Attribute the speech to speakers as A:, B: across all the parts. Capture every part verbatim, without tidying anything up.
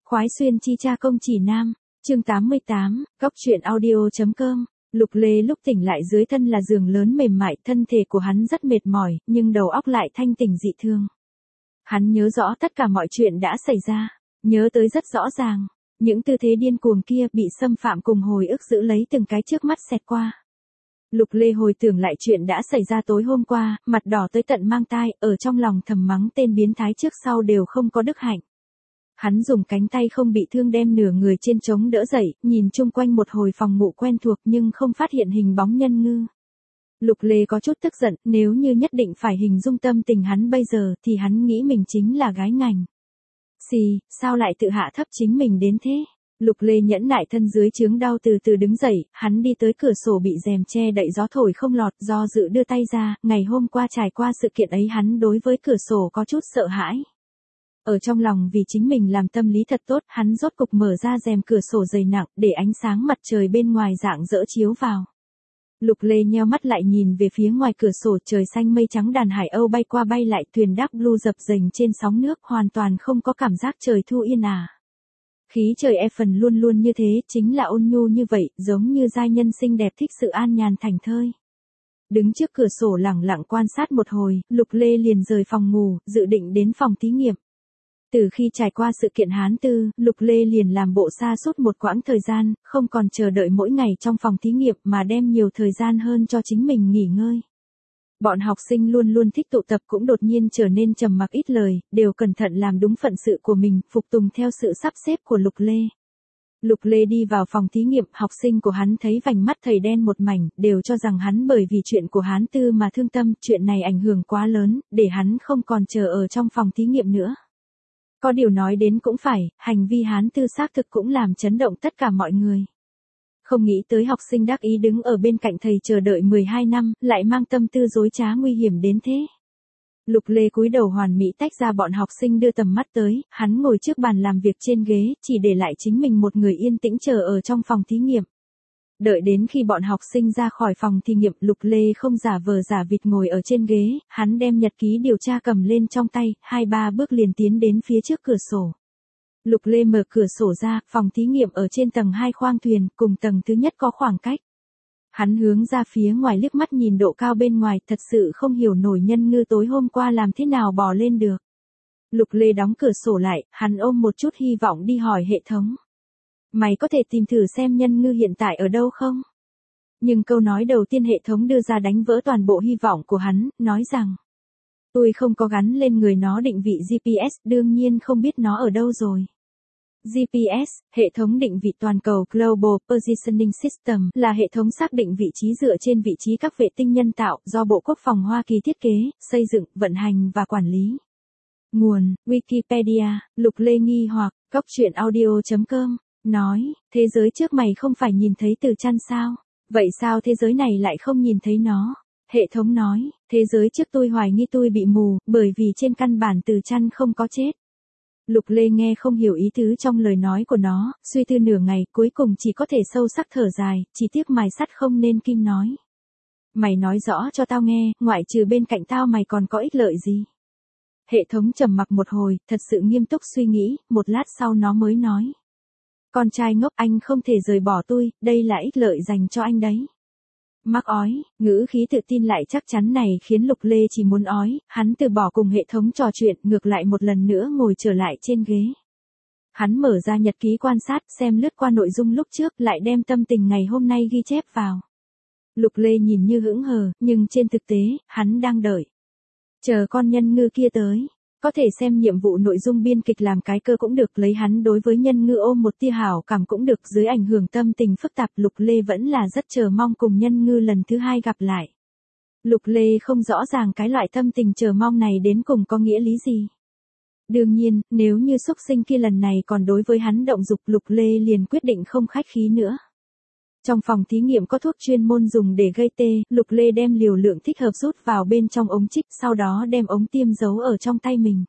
A: Khoái xuyên chi tra công chỉ nam, chương tám mươi tám, góc truyện audio.com. Lục Lê lúc tỉnh lại dưới thân là giường lớn mềm mại, thân thể của hắn rất mệt mỏi, nhưng đầu óc lại thanh tỉnh dị thương. Hắn nhớ rõ tất cả mọi chuyện đã xảy ra, nhớ tới rất rõ ràng, những tư thế điên cuồng kia bị xâm phạm cùng hồi ức giữ lấy từng cái trước mắt xẹt qua. Lục Lê hồi tưởng lại chuyện đã xảy ra tối hôm qua, mặt đỏ tới tận mang tai, ở trong lòng thầm mắng tên biến thái trước sau đều không có đức hạnh. Hắn dùng cánh tay không bị thương đem nửa người trên trống đỡ dậy, nhìn chung quanh một hồi phòng ngủ quen thuộc nhưng không phát hiện hình bóng Nhân Ngư. Lục Lê có chút tức giận, nếu như nhất định phải hình dung tâm tình hắn bây giờ thì hắn nghĩ mình chính là gái ngành. Xì, sao lại tự hạ thấp chính mình đến thế? Lục Lê nhẫn nại thân dưới chướng đau từ từ đứng dậy, hắn đi tới cửa sổ bị rèm che đậy gió thổi không lọt, do dự đưa tay ra, ngày hôm qua trải qua sự kiện ấy hắn đối với cửa sổ có chút sợ hãi. Ở trong lòng vì chính mình làm tâm lý thật tốt, hắn rốt cục mở ra rèm cửa sổ dày nặng, để ánh sáng mặt trời bên ngoài rạng rỡ chiếu vào. Lục Lê nheo mắt lại nhìn về phía ngoài cửa sổ, trời xanh mây trắng, đàn hải âu bay qua bay lại, thuyền đáp blue dập dềnh trên sóng nước, hoàn toàn không có cảm giác trời thu yên ả. Khí trời e phần luôn luôn như thế, chính là ôn nhu như vậy, giống như giai nhân xinh đẹp thích sự an nhàn thảnh thơi. Đứng trước cửa sổ lẳng lặng quan sát một hồi, Lục Lê liền rời phòng ngủ, dự định đến phòng thí nghiệm. Từ khi trải qua sự kiện Hán Tư, Lục Lê liền làm bộ sa sút một quãng thời gian, không còn chờ đợi mỗi ngày trong phòng thí nghiệm mà đem nhiều thời gian hơn cho chính mình nghỉ ngơi. Bọn học sinh luôn luôn thích tụ tập cũng đột nhiên trở nên trầm mặc ít lời, đều cẩn thận làm đúng phận sự của mình, phục tùng theo sự sắp xếp của Lục Lê. Lục Lê đi vào phòng thí nghiệm, học sinh của hắn thấy vành mắt thầy đen một mảnh, đều cho rằng hắn bởi vì chuyện của Hán Tư mà thương tâm, chuyện này ảnh hưởng quá lớn, để hắn không còn chờ ở trong phòng thí nghiệm nữa. Có điều nói đến cũng phải, hành vi Hán Tư xác thực cũng làm chấn động tất cả mọi người. Không nghĩ tới học sinh đắc ý đứng ở bên cạnh thầy chờ đợi mười hai năm, lại mang tâm tư dối trá nguy hiểm đến thế. Lục Lê cúi đầu hoàn mỹ tách ra bọn học sinh đưa tầm mắt tới, hắn ngồi trước bàn làm việc trên ghế, chỉ để lại chính mình một người yên tĩnh chờ ở trong phòng thí nghiệm. Đợi đến khi bọn học sinh ra khỏi phòng thí nghiệm, Lục Lê không giả vờ giả vịt ngồi ở trên ghế, hắn đem nhật ký điều tra cầm lên trong tay, hai ba bước liền tiến đến phía trước cửa sổ. Lục Lê mở cửa sổ ra, phòng thí nghiệm ở trên tầng hai khoang thuyền, cùng tầng thứ nhất có khoảng cách. Hắn hướng ra phía ngoài liếc mắt nhìn độ cao bên ngoài, thật sự không hiểu nổi Nhân Ngư tối hôm qua làm thế nào bò lên được. Lục Lê đóng cửa sổ lại, hắn ôm một chút hy vọng đi hỏi hệ thống. Mày có thể tìm thử xem Nhân Ngư hiện tại ở đâu không? Nhưng câu nói đầu tiên hệ thống đưa ra đánh vỡ toàn bộ hy vọng của hắn, nói rằng tôi không có gắn lên người nó định vị giê pê ét, đương nhiên không biết nó ở đâu rồi. giê pê ét, hệ thống định vị toàn cầu Global Positioning System, là hệ thống xác định vị trí dựa trên vị trí các vệ tinh nhân tạo do Bộ Quốc phòng Hoa Kỳ thiết kế, xây dựng, vận hành và quản lý. Nguồn: Wikipedia. Lục Lê nghi hoặc, góc truyện audio.com, nói, thế giới trước mày không phải nhìn thấy Từ Chăn sao? Vậy sao thế giới này lại không nhìn thấy nó? Hệ thống nói, thế giới trước tôi hoài nghi tôi bị mù, bởi vì trên căn bản Từ Chăn không có chết. Lục Lê nghe không hiểu ý tứ trong lời nói của nó, suy tư nửa ngày, cuối cùng chỉ có thể sâu sắc thở dài, chỉ tiếc mài sắt không nên kim nói. Mày nói rõ cho tao nghe, ngoại trừ bên cạnh tao mày còn có ích lợi gì? Hệ thống trầm mặc một hồi, thật sự nghiêm túc suy nghĩ, một lát sau nó mới nói. Con trai ngốc, anh không thể rời bỏ tôi, đây là ích lợi dành cho anh đấy. Mắc ói, ngữ khí tự tin lại chắc chắn này khiến Lục Lê chỉ muốn ói, hắn từ bỏ cùng hệ thống trò chuyện, ngược lại một lần nữa ngồi trở lại trên ghế. Hắn mở ra nhật ký quan sát, xem lướt qua nội dung lúc trước, lại đem tâm tình ngày hôm nay ghi chép vào. Lục Lê nhìn như hững hờ, nhưng trên thực tế, hắn đang đợi. Chờ con Nhân Ngư kia tới. Có thể xem nhiệm vụ nội dung biên kịch làm cái cơ cũng được, lấy hắn đối với Nhân Ngư ôm một tia hảo cảm cũng được, dưới ảnh hưởng tâm tình phức tạp, Lục Lê vẫn là rất chờ mong cùng Nhân Ngư lần thứ hai gặp lại. Lục Lê không rõ ràng cái loại tâm tình chờ mong này đến cùng có nghĩa lý gì. Đương nhiên, nếu như xúc sinh kia lần này còn đối với hắn động dục, Lục Lê liền quyết định không khách khí nữa. Trong phòng thí nghiệm có thuốc chuyên môn dùng để gây tê, Lục Lê đem liều lượng thích hợp rút vào bên trong ống trích, sau đó đem ống tiêm giấu ở trong tay mình.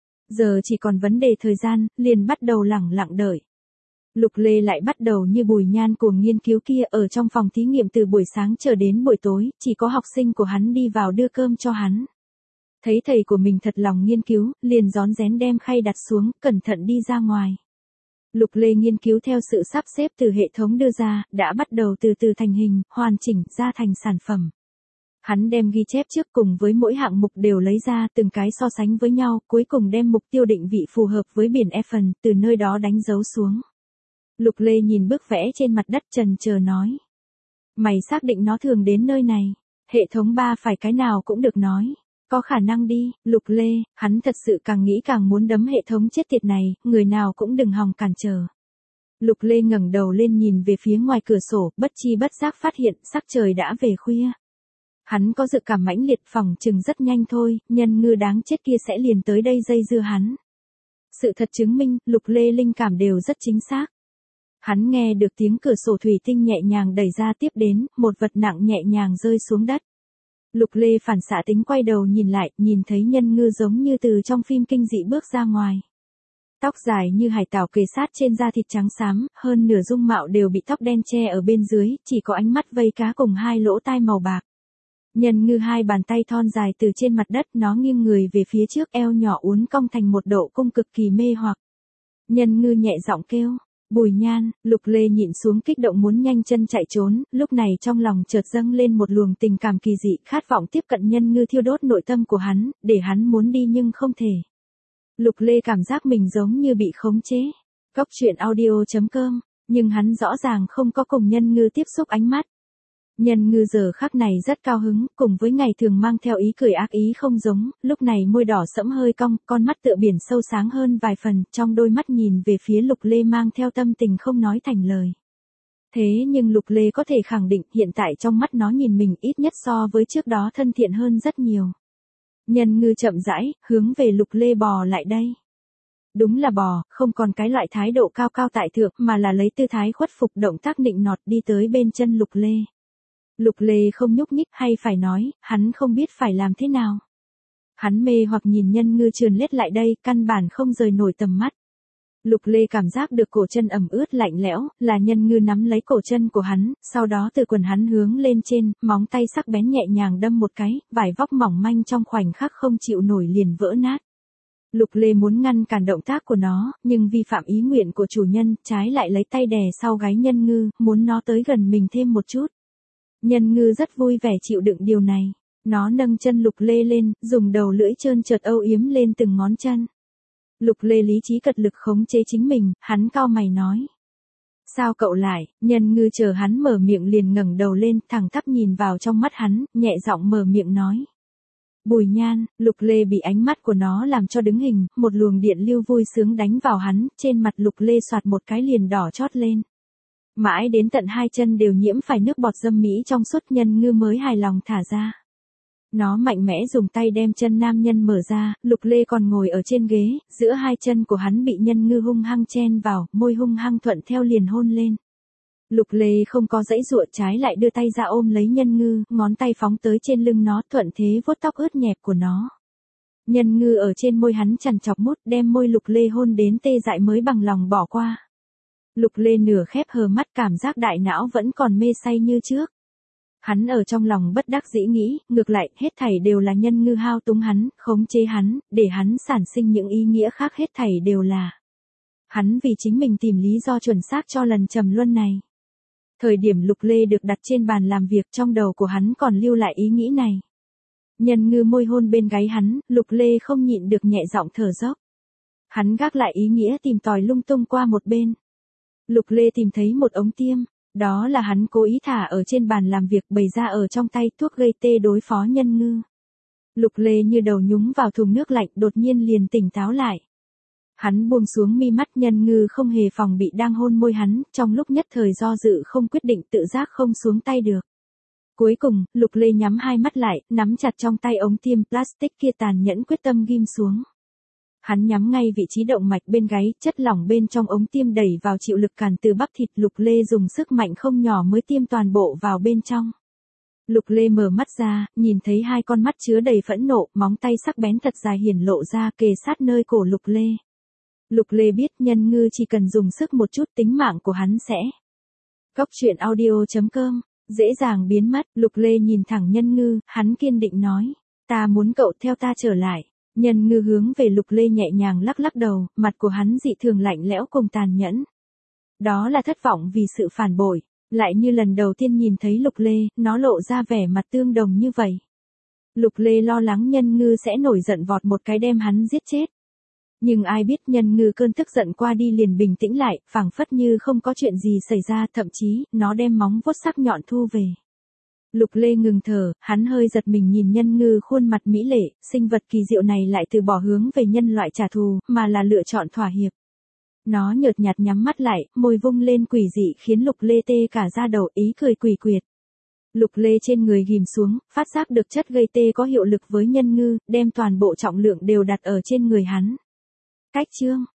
A: Giờ chỉ còn vấn đề thời gian, liền bắt đầu lẳng lặng đợi. Lục Lê lại bắt đầu như Bùi Nhan cuồng nghiên cứu kia, ở trong phòng thí nghiệm từ buổi sáng chờ đến buổi tối, chỉ có học sinh của hắn đi vào đưa cơm cho hắn. Thấy thầy của mình thật lòng nghiên cứu, liền rón rén đem khay đặt xuống, cẩn thận đi ra ngoài. Lục Lê nghiên cứu theo sự sắp xếp từ hệ thống đưa ra, đã bắt đầu từ từ thành hình, hoàn chỉnh, ra thành sản phẩm. Hắn đem ghi chép trước cùng với mỗi hạng mục đều lấy ra từng cái so sánh với nhau, cuối cùng đem mục tiêu định vị phù hợp với biển Eiffel, từ nơi đó đánh dấu xuống. Lục Lê nhìn bức vẽ trên mặt đất trần chờ nói. Mày xác định nó thường đến nơi này, hệ thống ba phải cái nào cũng được nói. Có khả năng đi, Lục Lê, hắn thật sự càng nghĩ càng muốn đấm hệ thống chết tiệt này, người nào cũng đừng hòng cản trở. Lục Lê ngẩng đầu lên nhìn về phía ngoài cửa sổ, bất chi bất giác phát hiện sắc trời đã về khuya. Hắn có dự cảm mãnh liệt, phòng chừng rất nhanh thôi, nhân ngư đáng chết kia sẽ liền tới đây dây dưa hắn. Sự thật chứng minh, Lục Lê linh cảm đều rất chính xác. Hắn nghe được tiếng cửa sổ thủy tinh nhẹ nhàng đẩy ra, tiếp đến, một vật nặng nhẹ nhàng rơi xuống đất. Lục Lê phản xạ tính quay đầu nhìn lại, nhìn thấy nhân ngư giống như từ trong phim kinh dị bước ra ngoài. Tóc dài như hải tảo kề sát trên da thịt trắng xám, hơn nửa dung mạo đều bị tóc đen che ở bên dưới, chỉ có ánh mắt vây cá cùng hai lỗ tai màu bạc. Nhân ngư hai bàn tay thon dài từ trên mặt đất, nó nghiêng người về phía trước, eo nhỏ uốn cong thành một độ cung cực kỳ mê hoặc. Nhân ngư nhẹ giọng kêu. Bùi Nhan. Lục Lê nhịn xuống kích động muốn nhanh chân chạy trốn, lúc này trong lòng chợt dâng lên một luồng tình cảm kỳ dị, khát vọng tiếp cận nhân ngư thiêu đốt nội tâm của hắn, để hắn muốn đi nhưng không thể. Lục Lê cảm giác mình giống như bị khống chế. Cóc truyện audio chấm com, nhưng hắn rõ ràng không có cùng nhân ngư tiếp xúc ánh mắt. Nhân ngư giờ khắc này rất cao hứng, cùng với ngày thường mang theo ý cười ác ý không giống, lúc này môi đỏ sẫm hơi cong, con mắt tựa biển sâu sáng hơn vài phần, trong đôi mắt nhìn về phía Lục Lê mang theo tâm tình không nói thành lời. Thế nhưng Lục Lê có thể khẳng định hiện tại trong mắt nó nhìn mình ít nhất so với trước đó thân thiện hơn rất nhiều. Nhân ngư chậm rãi, hướng về Lục Lê bò lại đây. Đúng là bò, không còn cái loại thái độ cao cao tại thượng mà là lấy tư thái khuất phục, động tác nịnh nọt đi tới bên chân Lục Lê. Lục Lê không nhúc nhích, hay phải nói, hắn không biết phải làm thế nào. Hắn mê hoặc nhìn nhân ngư trườn lết lại đây, căn bản không rời nổi tầm mắt. Lục Lê cảm giác được cổ chân ẩm ướt lạnh lẽo, là nhân ngư nắm lấy cổ chân của hắn, sau đó từ quần hắn hướng lên trên, móng tay sắc bén nhẹ nhàng đâm một cái, vải vóc mỏng manh trong khoảnh khắc không chịu nổi liền vỡ nát. Lục Lê muốn ngăn cản động tác của nó, nhưng vi phạm ý nguyện của chủ nhân, trái lại lấy tay đè sau gáy nhân ngư, muốn nó tới gần mình thêm một chút. Nhân ngư rất vui vẻ chịu đựng điều này. Nó nâng chân Lục Lê lên, dùng đầu lưỡi trơn trượt âu yếm lên từng ngón chân. Lục Lê lý trí cật lực khống chế chính mình, hắn cau mày nói. Sao cậu lại? Nhân ngư chờ hắn mở miệng liền ngẩng đầu lên, thẳng tắp nhìn vào trong mắt hắn, nhẹ giọng mở miệng nói. Bùi Nhan. Lục Lê bị ánh mắt của nó làm cho đứng hình, một luồng điện lưu vui sướng đánh vào hắn, trên mặt Lục Lê xoạt một cái liền đỏ chót lên. Mãi đến tận hai chân đều nhiễm phải nước bọt dâm mỹ trong suốt, nhân ngư mới hài lòng thả ra. Nó mạnh mẽ dùng tay đem chân nam nhân mở ra, Lục Lê còn ngồi ở trên ghế, giữa hai chân của hắn bị nhân ngư hung hăng chen vào, môi hung hăng thuận theo liền hôn lên. Lục Lê không có dãy dụa, trái lại đưa tay ra ôm lấy nhân ngư, ngón tay phóng tới trên lưng nó, thuận thế vuốt tóc ướt nhẹp của nó. Nhân ngư ở trên môi hắn chằn chọc mút, đem môi Lục Lê hôn đến tê dại mới bằng lòng bỏ qua. Lục Lê nửa khép hờ mắt, cảm giác đại não vẫn còn mê say như trước. Hắn ở trong lòng bất đắc dĩ nghĩ, ngược lại, hết thảy đều là nhân ngư hao túng hắn, khống chế hắn, để hắn sản sinh những ý nghĩa khác, hết thảy đều là. Hắn vì chính mình tìm lý do chuẩn xác cho lần trầm luân này. Thời điểm Lục Lê được đặt trên bàn làm việc, trong đầu của hắn còn lưu lại ý nghĩ này. Nhân ngư môi hôn bên gáy hắn, Lục Lê không nhịn được nhẹ giọng thở dốc. Hắn gác lại ý nghĩa tìm tòi lung tung qua một bên. Lục Lê tìm thấy một ống tiêm, đó là hắn cố ý thả ở trên bàn làm việc, bày ra ở trong tay, thuốc gây tê đối phó nhân ngư. Lục Lê như đầu nhúng vào thùng nước lạnh, đột nhiên liền tỉnh táo lại. Hắn buông xuống mi mắt, nhân ngư không hề phòng bị đang hôn môi hắn, trong lúc nhất thời do dự không quyết định, tự giác không xuống tay được. Cuối cùng, Lục Lê nhắm hai mắt lại, nắm chặt trong tay ống tiêm plastic kia, tàn nhẫn quyết tâm ghim xuống. Hắn nhắm ngay vị trí động mạch bên gáy, chất lỏng bên trong ống tiêm đẩy vào chịu lực cản từ bắp thịt, Lục Lê dùng sức mạnh không nhỏ mới tiêm toàn bộ vào bên trong. Lục Lê mở mắt ra, nhìn thấy hai con mắt chứa đầy phẫn nộ, móng tay sắc bén thật dài hiển lộ ra, kề sát nơi cổ Lục Lê. Lục Lê biết nhân ngư chỉ cần dùng sức một chút, tính mạng của hắn sẽ. Cóc truyện audio chấm com, dễ dàng biến mất. Lục Lê nhìn thẳng nhân ngư, hắn kiên định nói, ta muốn cậu theo ta trở lại. Nhân Ngư hướng về Lục Lê nhẹ nhàng lắc lắc đầu, mặt của hắn dị thường lạnh lẽo cùng tàn nhẫn. Đó là thất vọng vì sự phản bội, lại như lần đầu tiên nhìn thấy Lục Lê, nó lộ ra vẻ mặt tương đồng như vậy. Lục Lê lo lắng Nhân Ngư sẽ nổi giận vọt một cái đem hắn giết chết. Nhưng ai biết Nhân Ngư cơn tức giận qua đi liền bình tĩnh lại, phảng phất như không có chuyện gì xảy ra, thậm chí, nó đem móng vuốt sắc nhọn thu về. Lục Lê ngừng thở, hắn hơi giật mình nhìn Nhân Ngư khuôn mặt mỹ lệ, sinh vật kỳ diệu này lại từ bỏ hướng về nhân loại trả thù, mà là lựa chọn thỏa hiệp. Nó nhợt nhạt nhắm mắt lại, môi vung lên quỷ dị khiến Lục Lê tê cả da đầu, ý cười quỷ quyệt. Lục Lê trên người ghim xuống, phát giác được chất gây tê có hiệu lực với Nhân Ngư, đem toàn bộ trọng lượng đều đặt ở trên người hắn. Cách chương